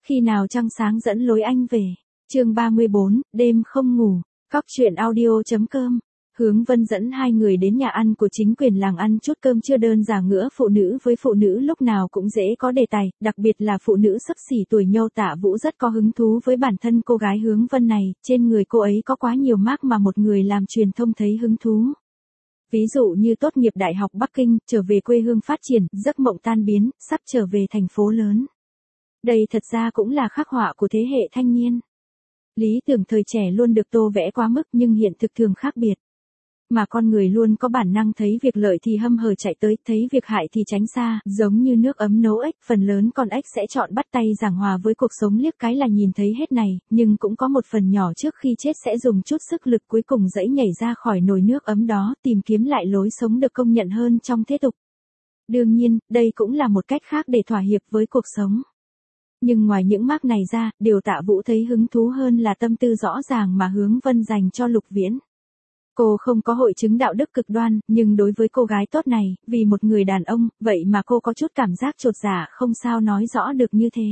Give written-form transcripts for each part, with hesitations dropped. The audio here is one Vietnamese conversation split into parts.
Khi nào trăng sáng dẫn lối anh về. Chương 34, đêm không ngủ. Cóc truyện audio.com. Hướng Vân dẫn hai người đến nhà ăn của chính quyền làng ăn chút cơm trưa đơn giản ngữa phụ nữ với phụ nữ lúc nào cũng dễ có đề tài, đặc biệt là phụ nữ xấp xỉ tuổi nhau. Tạ Vũ rất có hứng thú với bản thân cô gái Hướng Vân này, trên người cô ấy có quá nhiều mác mà một người làm truyền thông thấy hứng thú. Ví dụ như tốt nghiệp Đại học Bắc Kinh, trở về quê hương phát triển, giấc mộng tan biến, sắp trở về thành phố lớn. Đây thật ra cũng là khắc họa của thế hệ thanh niên. Lý tưởng thời trẻ luôn được tô vẽ quá mức nhưng hiện thực thường khác biệt. Mà con người luôn có bản năng thấy việc lợi thì hâm hở chạy tới, thấy việc hại thì tránh xa, giống như nước ấm nấu ếch, phần lớn con ếch sẽ chọn bắt tay giảng hòa với cuộc sống liếc cái là nhìn thấy hết này, nhưng cũng có một phần nhỏ trước khi chết sẽ dùng chút sức lực cuối cùng giãy nhảy ra khỏi nồi nước ấm đó, tìm kiếm lại lối sống được công nhận hơn trong thế tục. Đương nhiên, đây cũng là một cách khác để thỏa hiệp với cuộc sống. Nhưng ngoài những mác này ra, điều Tạ Vũ thấy hứng thú hơn là tâm tư rõ ràng mà Hướng Vân dành cho Lục Viễn. Cô không có hội chứng đạo đức cực đoan, nhưng đối với cô gái tốt này, vì một người đàn ông, vậy mà cô có chút cảm giác chột dạ không sao nói rõ được như thế.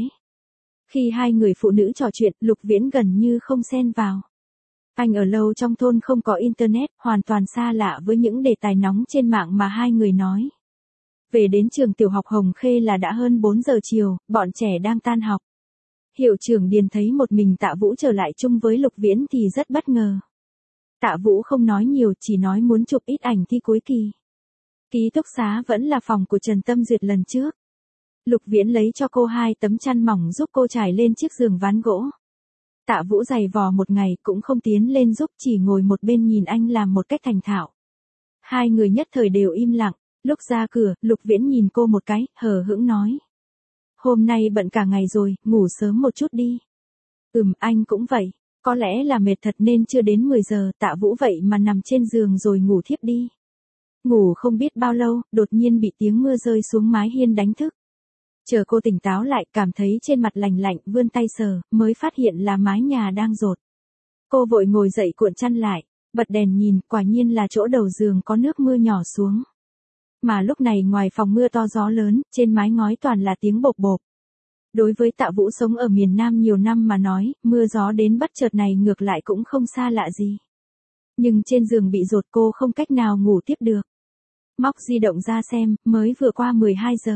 Khi hai người phụ nữ trò chuyện, Lục Viễn gần như không xen vào. Anh ở lâu trong thôn không có internet, hoàn toàn xa lạ với những đề tài nóng trên mạng mà hai người nói. Về đến trường tiểu học Hồng Khê là đã hơn 4 giờ chiều, bọn trẻ đang tan học. Hiệu trưởng Điền thấy một mình Tạ Vũ trở lại chung với Lục Viễn thì rất bất ngờ. Tạ Vũ không nói nhiều, chỉ nói muốn chụp ít ảnh thi cuối kỳ. Ký túc xá vẫn là phòng của Trần Tâm Duyệt lần trước. Lục Viễn lấy cho cô 2 tấm chăn mỏng giúp cô trải lên chiếc giường ván gỗ. Tạ Vũ giày vò một ngày cũng không tiến lên giúp, chỉ ngồi một bên nhìn anh làm một cách thành thạo. Hai người nhất thời đều im lặng. Lúc ra cửa, Lục Viễn nhìn cô một cái, hờ hững nói. Hôm nay bận cả ngày rồi, ngủ sớm một chút đi. Anh cũng vậy. Có lẽ là mệt thật nên chưa đến 10 giờ, Tạ Vũ vậy mà nằm trên giường rồi ngủ thiếp đi. Ngủ không biết bao lâu, đột nhiên bị tiếng mưa rơi xuống mái hiên đánh thức. Chờ cô tỉnh táo lại, cảm thấy trên mặt lạnh lạnh, vươn tay sờ, mới phát hiện là mái nhà đang dột. Cô vội ngồi dậy cuộn chăn lại, bật đèn nhìn, quả nhiên là chỗ đầu giường có nước mưa nhỏ xuống. Mà lúc này ngoài phòng mưa to gió lớn, trên mái ngói toàn là tiếng bộp bộp. Đối với Tạ Vũ sống ở miền Nam nhiều năm mà nói, mưa gió đến bất chợt này ngược lại cũng không xa lạ gì. Nhưng trên giường bị dột cô không cách nào ngủ tiếp được. Móc di động ra xem, mới vừa qua 12 giờ.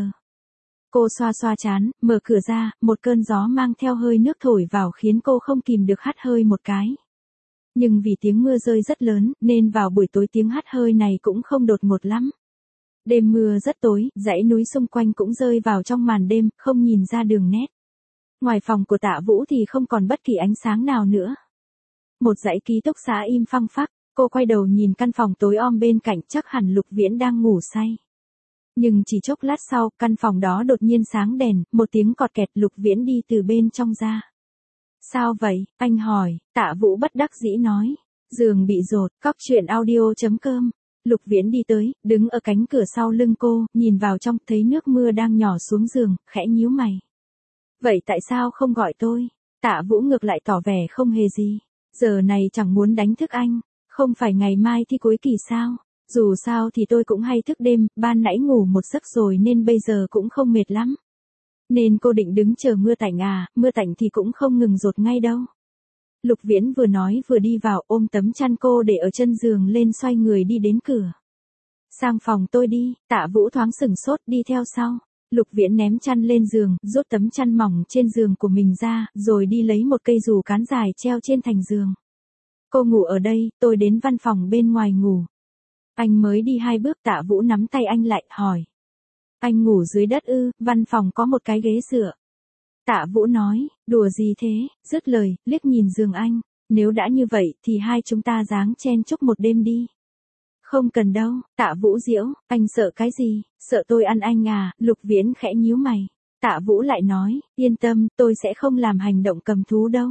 Cô xoa xoa trán, mở cửa ra, một cơn gió mang theo hơi nước thổi vào khiến cô không kìm được hắt hơi một cái. Nhưng vì tiếng mưa rơi rất lớn, nên vào buổi tối tiếng hắt hơi này cũng không đột ngột lắm. Đêm mưa rất tối, dãy núi xung quanh cũng rơi vào trong màn đêm, không nhìn ra đường nét. Ngoài phòng của Tạ Vũ thì không còn bất kỳ ánh sáng nào nữa. Một dãy ký túc xá im phăng phắc, cô quay đầu nhìn căn phòng tối om bên cạnh, chắc hẳn Lục Viễn đang ngủ say. Nhưng chỉ chốc lát sau, căn phòng đó đột nhiên sáng đèn, một tiếng cọt kẹt, Lục Viễn đi từ bên trong ra. Sao vậy, anh hỏi, Tạ Vũ bất đắc dĩ nói. Giường bị dột, cóc truyện audio.com. Lục Viễn đi tới, đứng ở cánh cửa sau lưng cô, nhìn vào trong, thấy nước mưa đang nhỏ xuống giường, khẽ nhíu mày. Vậy tại sao không gọi tôi? Tạ Vũ ngược lại tỏ vẻ không hề gì. Giờ này chẳng muốn đánh thức anh, không phải ngày mai thi cuối kỳ sao? Dù sao thì tôi cũng hay thức đêm, ban nãy ngủ một giấc rồi nên bây giờ cũng không mệt lắm. Nên cô định đứng chờ mưa tạnh à, mưa tạnh thì cũng không ngừng dột ngay đâu. Lục Viễn vừa nói vừa đi vào, ôm tấm chăn cô để ở chân giường lên, xoay người đi đến cửa. Sang phòng tôi đi. Tạ Vũ thoáng sửng sốt, đi theo sau. Lục Viễn ném chăn lên giường, rút tấm chăn mỏng trên giường của mình ra, rồi đi lấy một cây dù cán dài treo trên thành giường. Cô ngủ ở đây, tôi đến văn phòng bên ngoài ngủ. Anh mới đi 2 bước, Tạ Vũ nắm tay anh lại, hỏi. Anh ngủ dưới đất ư? Văn phòng có một cái ghế dựa. Tạ Vũ nói, đùa gì thế, dứt lời, liếc nhìn giường anh, nếu đã như vậy thì hai chúng ta dáng chen chúc một đêm đi. Không cần đâu, Tạ Vũ giễu, anh sợ cái gì, sợ tôi ăn anh à, Lục Viễn khẽ nhíu mày. Tạ Vũ lại nói, yên tâm, tôi sẽ không làm hành động cầm thú đâu.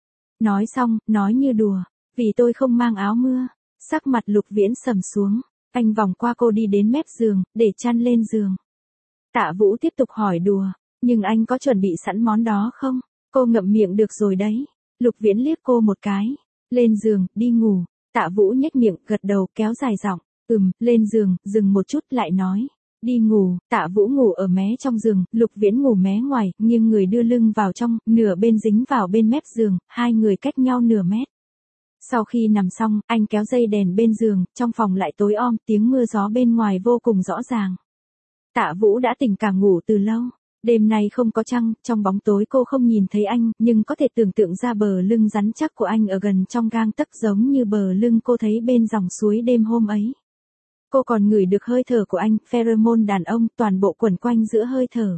Nói xong, nói như đùa, vì tôi không mang áo mưa. Sắc mặt Lục Viễn sầm xuống, anh vòng qua cô đi đến mép giường, để chăn lên giường. Tạ Vũ tiếp tục hỏi đùa. Nhưng anh có chuẩn bị sẵn món đó không? Cô ngậm miệng được rồi đấy. Lục Viễn liếc cô một cái. Lên giường, đi ngủ. Tạ Vũ nhếch miệng, gật đầu, kéo dài giọng. Lên giường, dừng một chút lại nói. Đi ngủ, Tạ Vũ ngủ ở mé trong giường, Lục Viễn ngủ mé ngoài, nghiêng người đưa lưng vào trong, nửa bên dính vào bên mép giường, hai người cách nhau nửa mét. Sau khi nằm xong, anh kéo dây đèn bên giường, trong phòng lại tối om, tiếng mưa gió bên ngoài vô cùng rõ ràng. Tạ Vũ đã tỉnh cả ngủ từ lâu. Đêm nay không có trăng, trong bóng tối cô không nhìn thấy anh, nhưng có thể tưởng tượng ra bờ lưng rắn chắc của anh ở gần trong gang tấc giống như bờ lưng cô thấy bên dòng suối đêm hôm ấy. Cô còn ngửi được hơi thở của anh, pheromone đàn ông, toàn bộ quẩn quanh giữa hơi thở.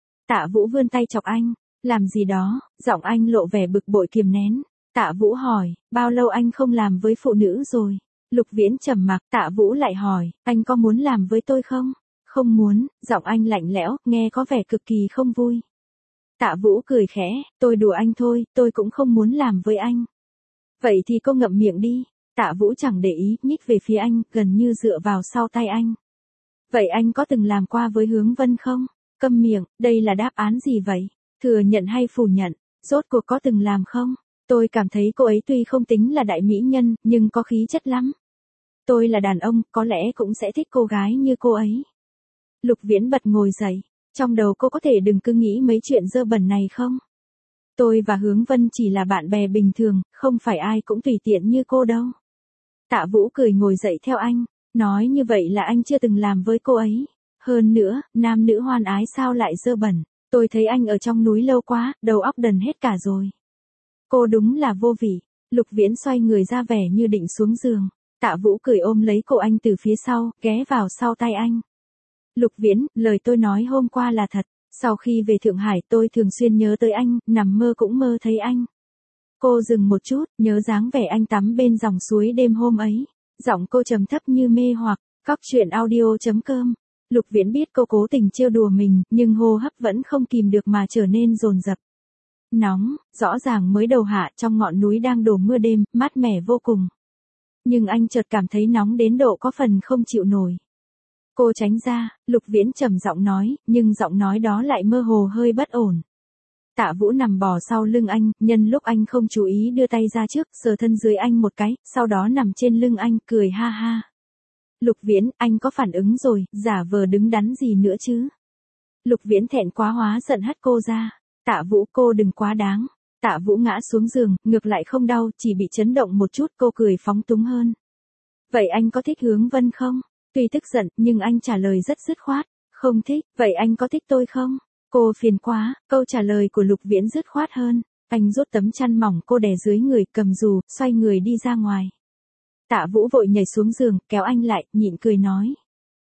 Tạ Vũ vươn tay chọc anh, làm gì đó, giọng anh lộ vẻ bực bội kiềm nén. Tạ Vũ hỏi, bao lâu anh không làm với phụ nữ rồi? Lục Viễn trầm mặc, Tạ Vũ lại hỏi, anh có muốn làm với tôi không? Không muốn, giọng anh lạnh lẽo, nghe có vẻ cực kỳ không vui. Tạ Vũ cười khẽ, tôi đùa anh thôi, tôi cũng không muốn làm với anh. Vậy thì cô ngậm miệng đi. Tạ Vũ chẳng để ý, nhích về phía anh, gần như dựa vào sau tay anh. Vậy anh có từng làm qua với Hướng Vân không? Câm miệng, đây là đáp án gì vậy? Thừa nhận hay phủ nhận? Rốt cuộc có từng làm không? Tôi cảm thấy cô ấy tuy không tính là đại mỹ nhân, nhưng có khí chất lắm. Tôi là đàn ông, có lẽ cũng sẽ thích cô gái như cô ấy. Lục Viễn bật ngồi dậy. Trong đầu cô có thể đừng cứ nghĩ mấy chuyện dơ bẩn này không? Tôi và Hướng Vân chỉ là bạn bè bình thường, không phải ai cũng tùy tiện như cô đâu. Tạ Vũ cười ngồi dậy theo anh. Nói như vậy là anh chưa từng làm với cô ấy. Hơn nữa, nam nữ hoan ái sao lại dơ bẩn. Tôi thấy anh ở trong núi lâu quá, đầu óc đần hết cả rồi. Cô đúng là vô vị. Lục Viễn xoay người ra vẻ như định xuống giường. Tạ Vũ cười ôm lấy cổ anh từ phía sau, ghé vào sau tay anh. Lục Viễn, lời tôi nói hôm qua là thật. Sau khi về Thượng Hải tôi thường xuyên nhớ tới anh, nằm mơ cũng mơ thấy anh. Cô dừng một chút, nhớ dáng vẻ anh tắm bên dòng suối đêm hôm ấy. Giọng cô trầm thấp như mê hoặc. Cóc truyện audio.com. Lục Viễn biết cô cố tình trêu đùa mình, nhưng hô hấp vẫn không kìm được mà trở nên dồn dập. Nóng, rõ ràng mới đầu hạ trong ngọn núi đang đổ mưa đêm, mát mẻ vô cùng. Nhưng anh chợt cảm thấy nóng đến độ có phần không chịu nổi. Cô tránh ra, Lục Viễn trầm giọng nói, nhưng giọng nói đó lại mơ hồ hơi bất ổn. Tạ Vũ nằm bò sau lưng anh, nhân lúc anh không chú ý đưa tay ra trước, sờ thân dưới anh một cái, sau đó nằm trên lưng anh, cười ha ha. Lục Viễn, anh có phản ứng rồi, giả vờ đứng đắn gì nữa chứ? Lục Viễn thẹn quá hóa giận hất cô ra. Tạ Vũ, cô đừng quá đáng. Tạ Vũ ngã xuống giường, ngược lại không đau, chỉ bị chấn động một chút, cô cười phóng túng hơn. Vậy anh có thích Hướng Vân không? Tuy tức giận, nhưng anh trả lời rất dứt khoát. Không thích, vậy anh có thích tôi không? Cô phiền quá, câu trả lời của Lục Viễn dứt khoát hơn. Anh rút tấm chăn mỏng cô đè dưới người, cầm dù, xoay người đi ra ngoài. Tạ Vũ vội nhảy xuống giường, kéo anh lại, nhịn cười nói.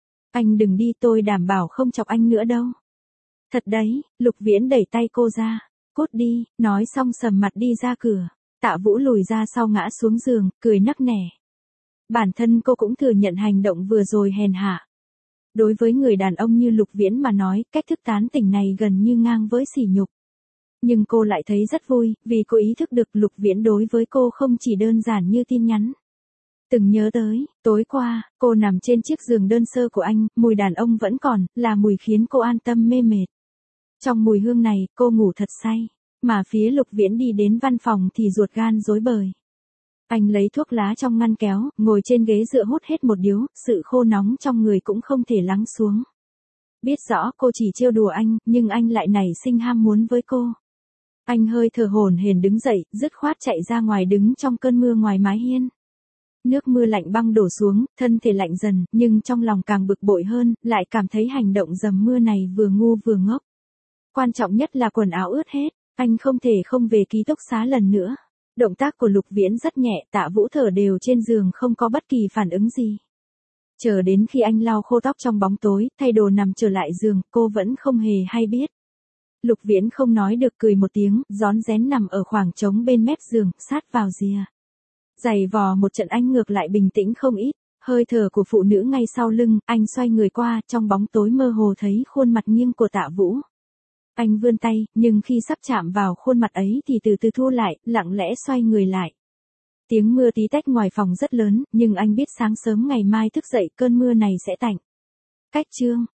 Anh đừng đi, tôi đảm bảo không chọc anh nữa đâu. Thật đấy, Lục Viễn đẩy tay cô ra. Cút đi, nói xong sầm mặt đi ra cửa. Tạ Vũ lùi ra sau ngã xuống giường, cười nắc nẻ. Bản thân cô cũng thừa nhận hành động vừa rồi hèn hạ. Đối với người đàn ông như Lục Viễn mà nói, cách thức tán tỉnh này gần như ngang với sỉ nhục. Nhưng cô lại thấy rất vui, vì cô ý thức được Lục Viễn đối với cô không chỉ đơn giản như tin nhắn. Từng nhớ tới, tối qua, cô nằm trên chiếc giường đơn sơ của anh, mùi đàn ông vẫn còn, là mùi khiến cô an tâm mê mệt. Trong mùi hương này, cô ngủ thật say, mà phía Lục Viễn đi đến văn phòng thì ruột gan rối bời. Anh lấy thuốc lá trong ngăn kéo, ngồi trên ghế dựa hút hết một điếu, sự khô nóng trong người cũng không thể lắng xuống. Biết rõ cô chỉ trêu đùa anh, nhưng anh lại nảy sinh ham muốn với cô. Anh hơi thở hổn hển đứng dậy, dứt khoát chạy ra ngoài đứng trong cơn mưa ngoài mái hiên. Nước mưa lạnh băng đổ xuống, thân thể lạnh dần, nhưng trong lòng càng bực bội hơn, lại cảm thấy hành động dầm mưa này vừa ngu vừa ngốc. Quan trọng nhất là quần áo ướt hết, anh không thể không về ký túc xá lần nữa. Động tác của Lục Viễn rất nhẹ, Tạ Vũ thở đều trên giường không có bất kỳ phản ứng gì. Chờ đến khi anh lau khô tóc trong bóng tối, thay đồ nằm trở lại giường, cô vẫn không hề hay biết. Lục Viễn không nói được cười một tiếng, rón rén nằm ở khoảng trống bên mép giường, sát vào rìa. Giày vò một trận anh ngược lại bình tĩnh không ít, hơi thở của phụ nữ ngay sau lưng, anh xoay người qua, trong bóng tối mơ hồ thấy khuôn mặt nghiêng của Tạ Vũ. Anh vươn tay, nhưng khi sắp chạm vào khuôn mặt ấy thì từ từ thu lại, lặng lẽ xoay người lại. Tiếng mưa tí tách ngoài phòng rất lớn, nhưng anh biết sáng sớm ngày mai thức dậy cơn mưa này sẽ tạnh. Cách chương